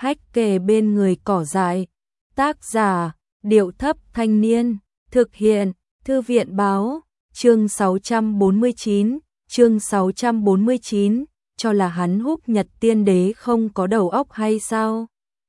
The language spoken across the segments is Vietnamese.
hách kề bên người cỏ dại. Tác giả, Điệu Thấp Thanh Niên, thực hiện, Thư viện báo, chương 649, cho là hắn Húc Nhật Tiên Đế không có đầu óc hay sao?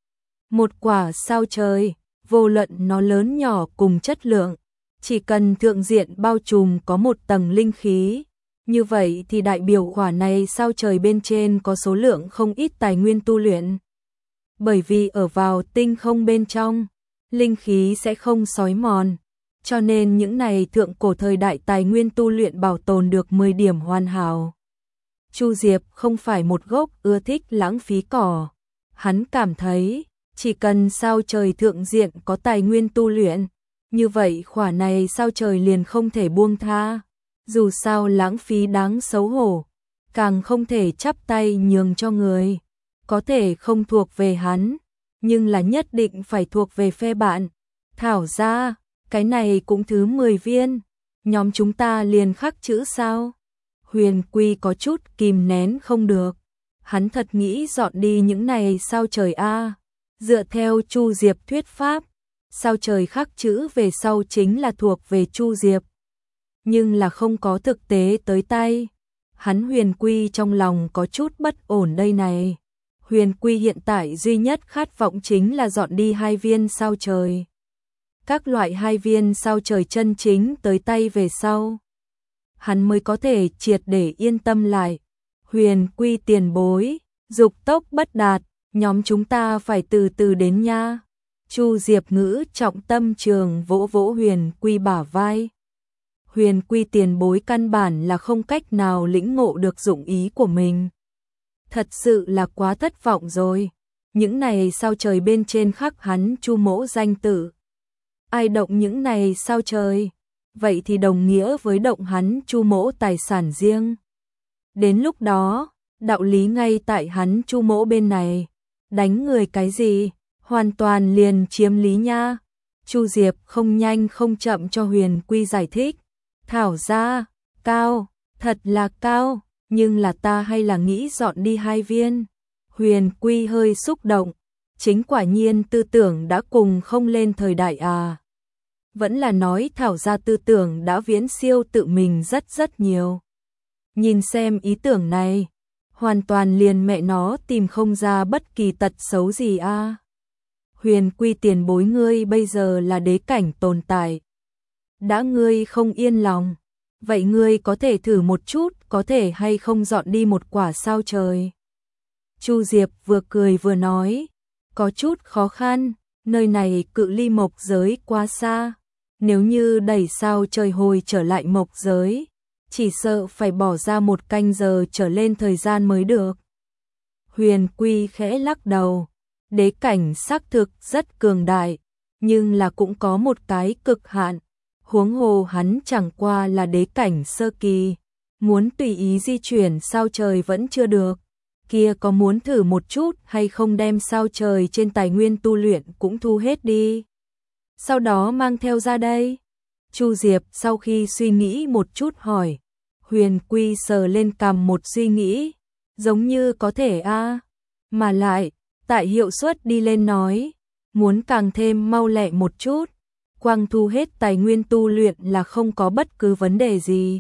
Một quả sao trời, vô luận nó lớn nhỏ cùng chất lượng, chỉ cần thượng diện bao trùm có một tầng linh khí, như vậy thì đại biểu quả này sao trời bên trên có số lượng không ít tài nguyên tu luyện. Bởi vì ở vào tinh không bên trong, linh khí sẽ không xói mòn, cho nên những này thượng cổ thời đại tài nguyên tu luyện bảo tồn được 10 điểm hoàn hảo. Chu Diệp không phải một gốc ưa thích lãng phí cỏ, hắn cảm thấy chỉ cần sao trời thượng diện có tài nguyên tu luyện, như vậy khỏa này sao trời liền không thể buông tha, dù sao lãng phí đáng xấu hổ, càng không thể chắp tay nhường cho người, có thể không thuộc về hắn, nhưng là nhất định phải thuộc về phe bạn. Thảo ra, cái này cũng thứ 10 viên, nhóm chúng ta liền khắc chữ sao? Huyền Quy có chút kìm nén không được, hắn thật nghĩ dọn đi những này sao trời a. Dựa theo Chu Diệp thuyết pháp, sao trời khắc chữ về sau chính là thuộc về Chu Diệp. Nhưng là không có thực tế tới tay. Hắn Huyền Quy trong lòng có chút bất ổn đây này. Huyền Quy hiện tại duy nhất khát vọng chính là dọn đi 2 viên sao trời. Các loại 2 viên sao trời chân chính tới tay về sau, hắn mới có thể triệt để yên tâm lại. Huyền Quy tiền bối, dục tốc bất đạt, nhóm chúng ta phải từ từ đến nha. Chu Diệp ngữ trọng tâm trường vỗ vỗ Huyền Quy bả vai. Huyền Quy tiền bối căn bản là không cách nào lĩnh ngộ được dụng ý của mình. Thật sự là quá thất vọng rồi. Những này sao trời bên trên khắc hắn Chu mỗ danh tử. Ai động những này sao trời, vậy thì đồng nghĩa với động hắn Chu mỗ tài sản riêng. Đến lúc đó, đạo lý ngay tại hắn Chu mỗ bên này, đánh người cái gì, hoàn toàn liền chiếm lý nha. Chu Diệp không nhanh không chậm cho Huyền Quy giải thích. Thảo ra, cao, thật là cao, nhưng là ta hay là nghĩ dọn đi 2 viên. Huyền Quy hơi xúc động, chính quả nhiên tư tưởng đã cùng không lên thời đại à. Vẫn là nói Thảo ra tư tưởng đã viễn siêu tự mình rất nhiều. Nhìn xem ý tưởng này, hoàn toàn liền mẹ nó tìm không ra bất kỳ tật xấu gì a. Huyền Quy tiền bối ngươi bây giờ là đế cảnh tồn tại. Đã ngươi không yên lòng, vậy ngươi có thể thử một chút có thể hay không dọn đi một quả sao trời. Chu Diệp vừa cười vừa nói, có chút khó khăn, nơi này cự ly mộc giới quá xa. Nếu như đẩy sao trời hồi trở lại mộc giới, chỉ sợ phải bỏ ra 1 canh giờ trở lên thời gian mới được. Huyền Quy khẽ lắc đầu, đế cảnh xác thực rất cường đại, nhưng là cũng có một cái cực hạn. Huống hồ hắn chẳng qua là đế cảnh sơ kỳ, muốn tùy ý di chuyển sao trời vẫn chưa được. Kia có muốn thử một chút hay không đem sao trời trên tài nguyên tu luyện cũng thu hết đi, sau đó mang theo ra đây? Chu Diệp sau khi suy nghĩ một chút hỏi. Huyền Quy sờ lên cằm một suy nghĩ, giống như có thể a, mà lại, tại hiệu suất đi lên nói, muốn càng thêm mau lẹ một chút, quang thu hết tài nguyên tu luyện là không có bất cứ vấn đề gì,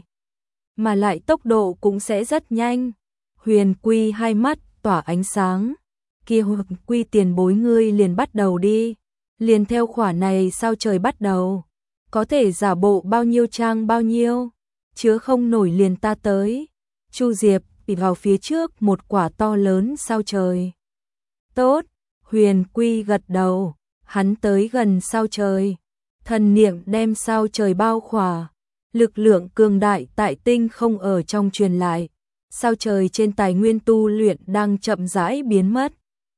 mà lại tốc độ cũng sẽ rất nhanh. Huyền Quy hai mắt tỏa ánh sáng, kia Huyền Quy tiền bối ngươi liền bắt đầu đi, liền theo khỏa này sao trời bắt đầu, có thể giả bộ bao nhiêu trang bao nhiêu, chứa không nổi liền ta tới. Chu Diệp bị vào phía trước một quả to lớn sao trời. Tốt, Huyền Quy gật đầu, hắn tới gần sao trời, thần niệm đem sao trời bao khỏa, lực lượng cường đại tại tinh không ở trong truyền lại, sao trời trên tài nguyên tu luyện đang chậm rãi biến mất,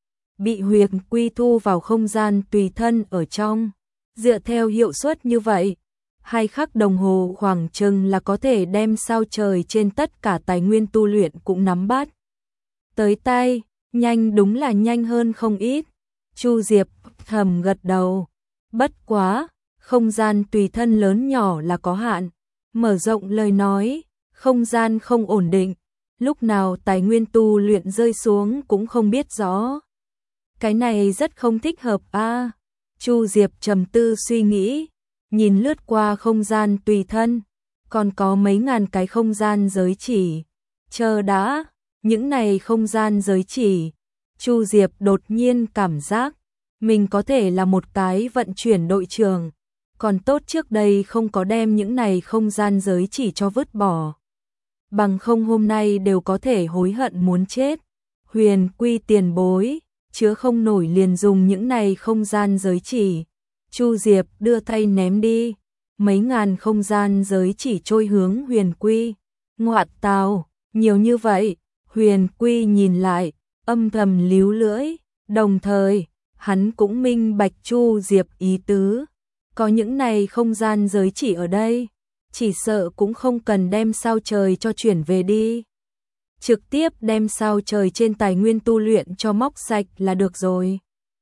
bị Huyền Quy thu vào không gian tùy thân ở trong. Dựa theo hiệu suất như vậy, 2 khắc đồng hồ khoảng chừng là có thể đem sao trời trên tất cả tài nguyên tu luyện cũng nắm bắt tới tay, nhanh đúng là nhanh hơn không ít. Chu Diệp thầm gật đầu, bất quá, không gian tùy thân lớn nhỏ là có hạn, mở rộng lời nói, không gian không ổn định, lúc nào tài nguyên tu luyện rơi xuống cũng không biết rõ. Cái này rất không thích hợp a. Chu Diệp trầm tư suy nghĩ, nhìn lướt qua không gian tùy thân, còn có mấy ngàn cái không gian giới chỉ. Chờ đã, những này không gian giới chỉ. Chu Diệp đột nhiên cảm giác mình có thể là một cái vận chuyển đội trưởng, còn tốt trước đây không có đem những này không gian giới chỉ cho vứt bỏ. Bằng không hôm nay đều có thể hối hận muốn chết. Huyền Quy tiền bối, chứa không nổi liền dùng những này không gian giới chỉ. Chu Diệp đưa tay ném đi, mấy ngàn không gian giới chỉ trôi hướng Huyền Quy. Ngoạn tào, nhiều như vậy. Huyền Quy nhìn lại, âm thầm líu lưỡi, đồng thời, hắn cũng minh bạch Chu Diệp ý tứ. Có những này không gian giới chỉ ở đây, chỉ sợ cũng không cần đem sao trời cho chuyển về đi. Trực tiếp đem sao trời trên tài nguyên tu luyện cho móc sạch là được rồi.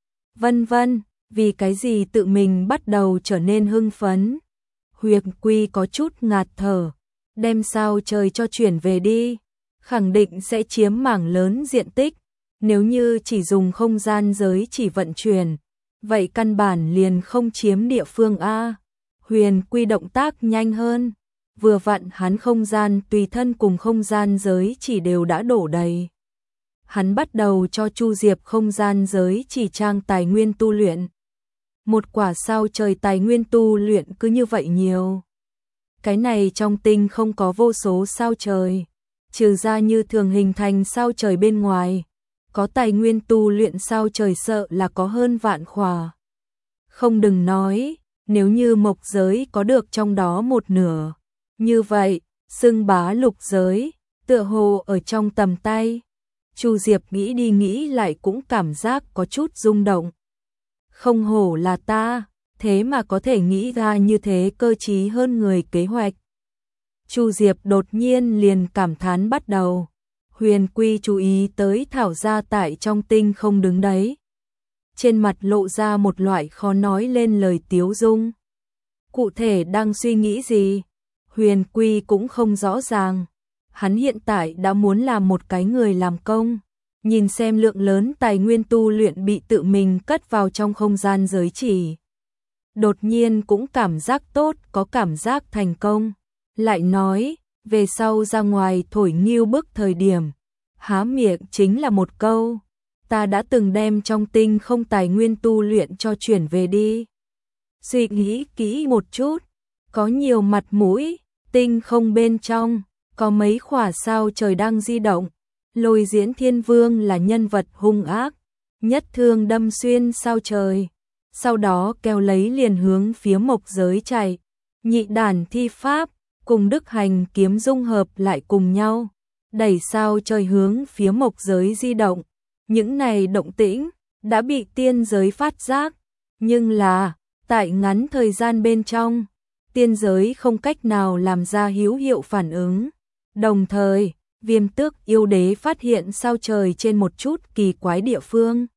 Vân vân, vì cái gì tự mình bắt đầu trở nên hưng phấn. Huyền Quy có chút ngạt thở, đem sao trời cho chuyển về đi, khẳng định sẽ chiếm mảng lớn diện tích. Nếu như chỉ dùng không gian giới chỉ vận chuyển, vậy căn bản liền không chiếm địa phương a. Huyền Quy động tác nhanh hơn, vừa vặn hắn không gian tùy thân cùng không gian giới chỉ đều đã đổ đầy. Hắn bắt đầu cho Chu Diệp không gian giới chỉ trang tài nguyên tu luyện. Một quả sao trời tài nguyên tu luyện cứ như vậy nhiều. Cái này trong tinh không có vô số sao trời, trừ ra như thường hình thành sao trời bên ngoài, có tài nguyên tu luyện sao trời sợ là có hơn vạn khỏa. Không đừng nói, nếu như mộc giới có được trong đó một nửa, như vậy, xưng bá lục giới, tựa hồ ở trong tầm tay. Chu Diệp nghĩ đi nghĩ lại cũng cảm giác có chút rung động. Không hổ là ta, thế mà có thể nghĩ ra như thế cơ trí hơn người kế hoạch. Chu Diệp đột nhiên liền cảm thán bắt đầu. Huyền Quy chú ý tới Thảo gia tại trong tinh không đứng đấy. Trên mặt lộ ra một loại khó nói lên lời tiếu dung. Cụ thể đang suy nghĩ gì? Huyền Quy cũng không rõ ràng. Hắn hiện tại đã muốn làm một cái người làm công, nhìn xem lượng lớn tài nguyên tu luyện bị tự mình cất vào trong không gian giới chỉ. Đột nhiên cũng cảm giác tốt, có cảm giác thành công. Lại nói, về sau ra ngoài thổi nghiêu bức thời điểm, há miệng chính là một câu, ta đã từng đem trong tinh không tài nguyên tu luyện cho chuyển về đi. Suy nghĩ kỹ một chút, có nhiều mặt mũi, tinh không bên trong, có mấy khỏa sao trời đang di động. Lôi Diễn Thiên Vương là nhân vật hung ác, nhất thương đâm xuyên sao trời, sau đó kéo lấy liền hướng phía mộc giới chạy. Nhị đàn thi pháp cùng Đức Hành kiếm dung hợp lại cùng nhau, đẩy sao trời hướng phía mộc giới di động. Những này động tĩnh đã bị tiên giới phát giác, nhưng là tại ngắn thời gian bên trong, tiên giới không cách nào làm ra hữu hiệu phản ứng. Đồng thời, Viêm Tước yêu đế phát hiện sao trời trên một chút kỳ quái địa phương.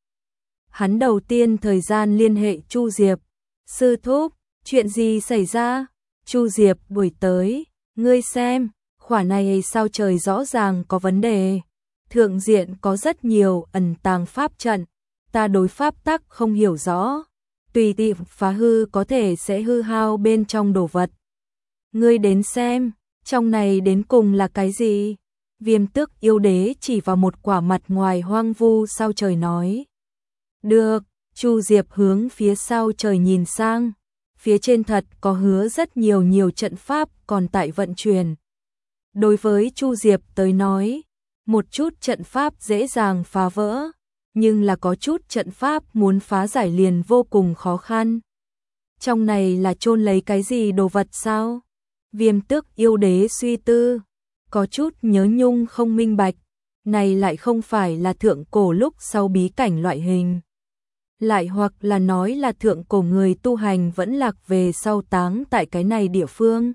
Hắn đầu tiên thời gian liên hệ Chu Diệp. Sư thúc, chuyện gì xảy ra? Chu Diệp đuổi tới, ngươi xem, khỏa này sao trời rõ ràng có vấn đề. Thượng diện có rất nhiều ẩn tàng pháp trận, ta đối pháp tắc không hiểu rõ. Tùy tiện phá hư có thể sẽ hư hao bên trong đồ vật. Ngươi đến xem, trong này đến cùng là cái gì? Viêm Tước yêu đế chỉ vào một quả mặt ngoài hoang vu sao trời nói. Được, Chu Diệp hướng phía sao trời nhìn sang. Phía trên thật có hứa rất nhiều trận pháp còn tại vận chuyển. Đối với Chu Diệp tới nói, một chút trận pháp dễ dàng phá vỡ, nhưng là có chút trận pháp muốn phá giải liền vô cùng khó khăn. Trong này là chôn lấy cái gì đồ vật sao? Viêm Tước yêu đế suy tư, có chút nhớ nhung không minh bạch, này lại không phải là thượng cổ lúc sau bí cảnh loại hình. Lại hoặc là nói là thượng cổ người tu hành vẫn lạc về sau táng tại cái này địa phương.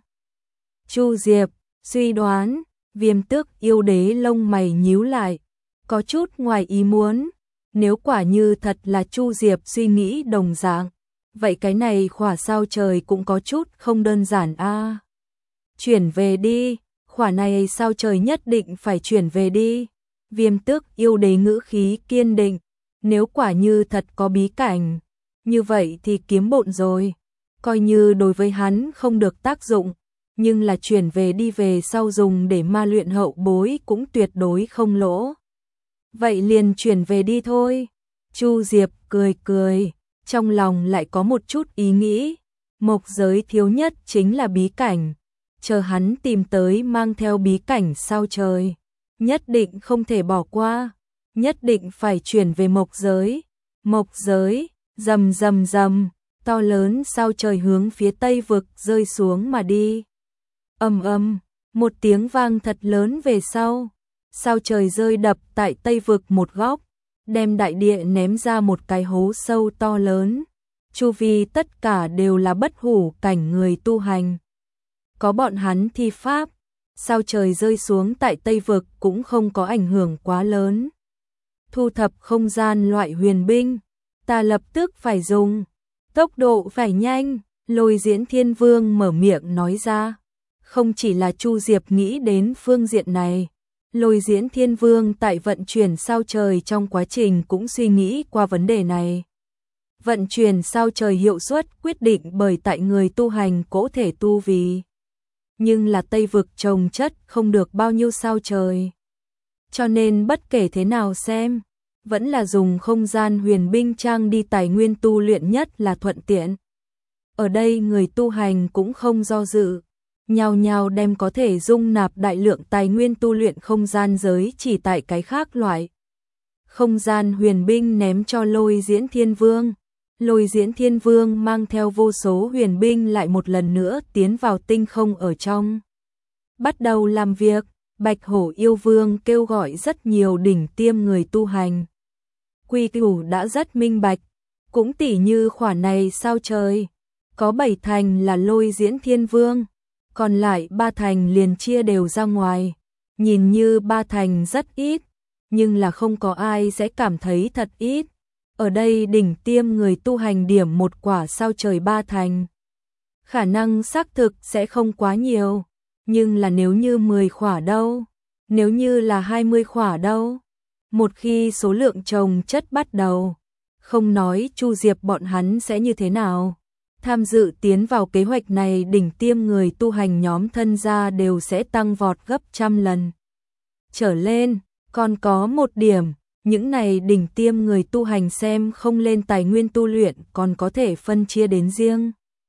Chu Diệp suy đoán, Viêm Tước yêu đế lông mày nhíu lại, có chút ngoài ý muốn. Nếu quả như thật là Chu Diệp suy nghĩ đồng dạng, vậy cái này khỏa sao trời cũng có chút không đơn giản a. Chuyển về đi, khỏa này sao trời nhất định phải chuyển về đi. Viêm Tước yêu đế ngữ khí kiên định, Nếu quả như thật có bí cảnh, như vậy thì kiếm bộn rồi. Coi như đối với hắn không được tác dụng, nhưng là chuyển về đi về sau dùng để ma luyện hậu bối cũng tuyệt đối không lỗ. Vậy liền chuyển về đi thôi. Chu Diệp cười cười, trong lòng lại có một chút ý nghĩ. Mộc giới thiếu nhất chính là bí cảnh. Chờ hắn tìm tới mang theo bí cảnh sao trời. Nhất định không thể bỏ qua. Nhất định phải chuyển về mộc giới. Mộc giới, rầm rầm rầm, to lớn sao trời hướng phía tây vực rơi xuống mà đi. Ầm ầm, một tiếng vang thật lớn về sau. Sao trời rơi đập tại tây vực một góc, đem đại địa ném ra một cái hố sâu to lớn. Chu vi tất cả đều là bất hủ cảnh người tu hành. Có bọn hắn thi pháp, sao trời rơi xuống tại tây vực cũng không có ảnh hưởng quá lớn. Thu thập không gian loại huyền binh, ta lập tức phải dùng. Tốc độ phải nhanh, Lôi Diễn Thiên Vương mở miệng nói ra. Không chỉ là Chu Diệp nghĩ đến phương diện này, Lôi Diễn Thiên Vương tại vận chuyển sao trời trong quá trình cũng suy nghĩ qua vấn đề này. Vận chuyển sao trời hiệu suất quyết định bởi tại người tu hành cỗ thể tu vì. Nhưng là Tây vực trồng chất không được bao nhiêu sao trời. Cho nên bất kể thế nào xem, vẫn là dùng không gian huyền binh trang đi tài nguyên tu luyện nhất là thuận tiện. Ở đây người tu hành cũng không do dự, nhao nhao đem có thể dung nạp đại lượng tài nguyên tu luyện không gian giới chỉ tại cái khác loại. Không gian huyền binh ném cho Lôi Diễn Thiên Vương. Lôi Diễn Thiên Vương mang theo vô số huyền binh lại một lần nữa tiến vào tinh không ở trong. Bắt đầu làm việc, Bạch Hổ Yêu Vương kêu gọi rất nhiều đỉnh tiêm người tu hành. Quy củ đã rất minh bạch, cũng tỉ như khoản này sao trời. Có 7 thành là Lôi Diễn Thiên Vương, còn lại 3 thành liền chia đều ra ngoài. Nhìn như 3 thành rất ít, nhưng là không có ai sẽ cảm thấy thật ít. Ở đây đỉnh tiêm người tu hành điểm một quả sao trời 3 thành. Khả năng xác thực sẽ không quá nhiều, nhưng là nếu như 10 quả đâu, nếu như là 20 quả đâu. Một khi số lượng trồng chất bắt đầu, không nói Chu Diệp bọn hắn sẽ như thế nào. Tham dự tiến vào kế hoạch này đỉnh tiêm người tu hành nhóm thân gia đều sẽ tăng vọt gấp trăm lần. Trở lên, còn có một điểm, những này đỉnh tiêm người tu hành xem không lên tài nguyên tu luyện còn có thể phân chia đến riêng.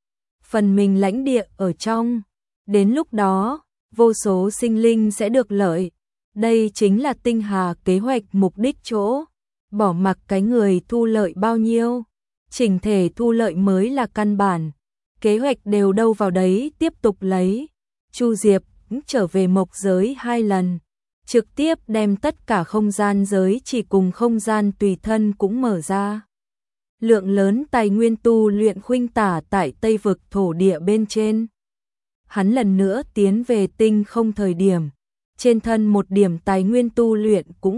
Phần mình lãnh địa ở trong, đến lúc đó, vô số sinh linh sẽ được lợi. Đây chính là tinh hà kế hoạch mục đích chỗ, bỏ mặc cái người thu lợi bao nhiêu. Chỉnh thể thu lợi mới là căn bản, kế hoạch đều đâu vào đấy tiếp tục lấy. Chu Diệp trở về mộc giới 2 lần, trực tiếp đem tất cả không gian giới chỉ cùng không gian tùy thân cũng mở ra. Lượng lớn tài nguyên tu luyện khuynh tả tại Tây vực thổ địa bên trên. Hắn lần nữa tiến về tinh không thời điểm, trên thân một điểm tài nguyên tu luyện cũng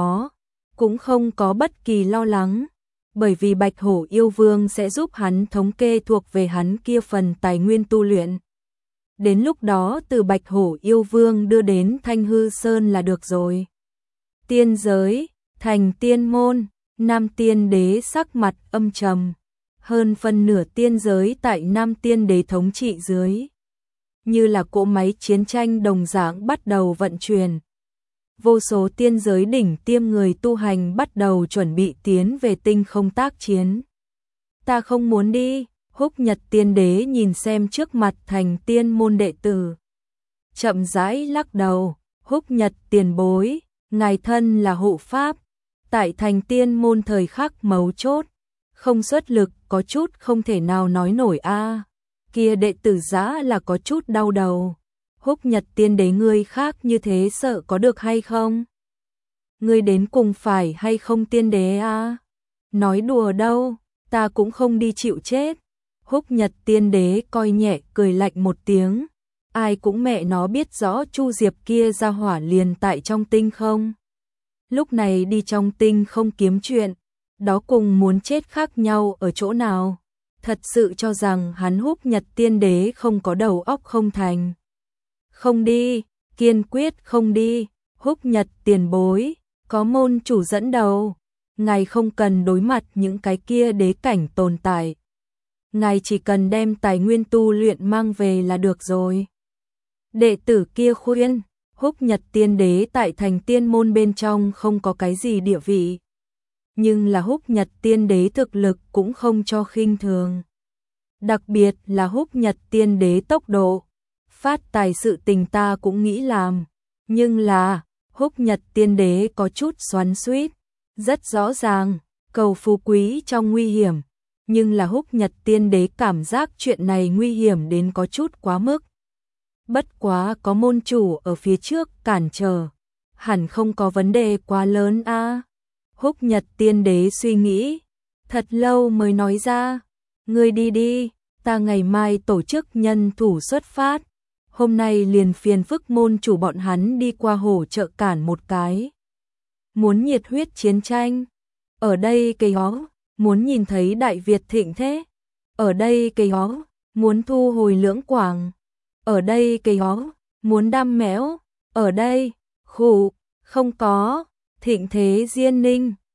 không có bất kỳ lo lắng. Bởi vì Bạch Hổ Yêu Vương sẽ giúp hắn thống kê thuộc về hắn kia phần tài nguyên tu luyện. Đến lúc đó từ Bạch Hổ Yêu Vương đưa đến Thanh Hư Sơn là được rồi. Tiên giới, thành tiên môn, Nam Tiên Đế sắc mặt âm trầm. Hơn phân nửa tiên giới tại Nam Tiên Đế thống trị dưới. Như là cỗ máy chiến tranh đồng dạng bắt đầu vận chuyển. Vô số tiên giới đỉnh tiêm người tu hành bắt đầu chuẩn bị tiến về tinh không tác chiến. Ta không muốn đi, Húc Nhật Tiên Đế nhìn xem trước mặt thành tiên môn đệ tử. Chậm rãi lắc đầu, Húc Nhật tiền bối, ngài thân là hộ pháp. Tại thành tiên môn thời khắc mấu chốt, không xuất lực có chút không thể nào nói nổi a. Kia đệ tử giá là có chút đau đầu. Húc Nhật Tiên Đế ngươi khác như thế sợ có được hay không? Ngươi đến cùng phải hay không tiên đế a? Nói đùa đâu, ta cũng không đi chịu chết. Húc Nhật Tiên Đế coi nhẹ cười lạnh một tiếng. Ai cũng mẹ nó biết rõ Chu Diệp kia ra hỏa liền tại trong tinh không. Lúc này đi trong tinh không kiếm chuyện, đó cùng muốn chết khác nhau ở chỗ nào? Thật sự cho rằng hắn Húc Nhật Tiên Đế không có đầu óc không thành. Không đi, kiên quyết không đi. Húc Nhật tiền bối, có môn chủ dẫn đầu. ngài không cần đối mặt những cái kia đế cảnh tồn tại. Ngài chỉ cần đem tài nguyên tu luyện mang về là được rồi. Đệ tử kia khuyên, Húc Nhật Tiên Đế tại thành tiên môn bên trong không có cái gì địa vị. Nhưng là Húc Nhật Tiên Đế thực lực cũng không cho khinh thường. Đặc biệt là Húc Nhật Tiên Đế tốc độ, phát tài sự tình ta cũng nghĩ làm. Nhưng là, Húc Nhật Tiên Đế có chút xoắn xuýt, rất rõ ràng, cầu phú quý trong nguy hiểm. Nhưng là Húc Nhật Tiên Đế cảm giác chuyện này nguy hiểm đến có chút quá mức. Bất quá có môn chủ ở phía trước cản trở, hẳn không có vấn đề quá lớn a. Húc Nhật Tiên Đế suy nghĩ, thật lâu mới nói ra, ngươi đi đi, ta ngày mai tổ chức nhân thủ xuất phát, hôm nay liền phiền phức môn chủ bọn hắn đi qua hỗ trợ cản một cái. Muốn nhiệt huyết chiến tranh, ở đây cây hó, muốn nhìn thấy Đại Việt thịnh thế, ở đây cây hó, muốn thu hồi Lưỡng Quảng, ở đây cây hó, muốn đam mẽo, ở đây, khủ, không có, thịnh thế Diên Ninh,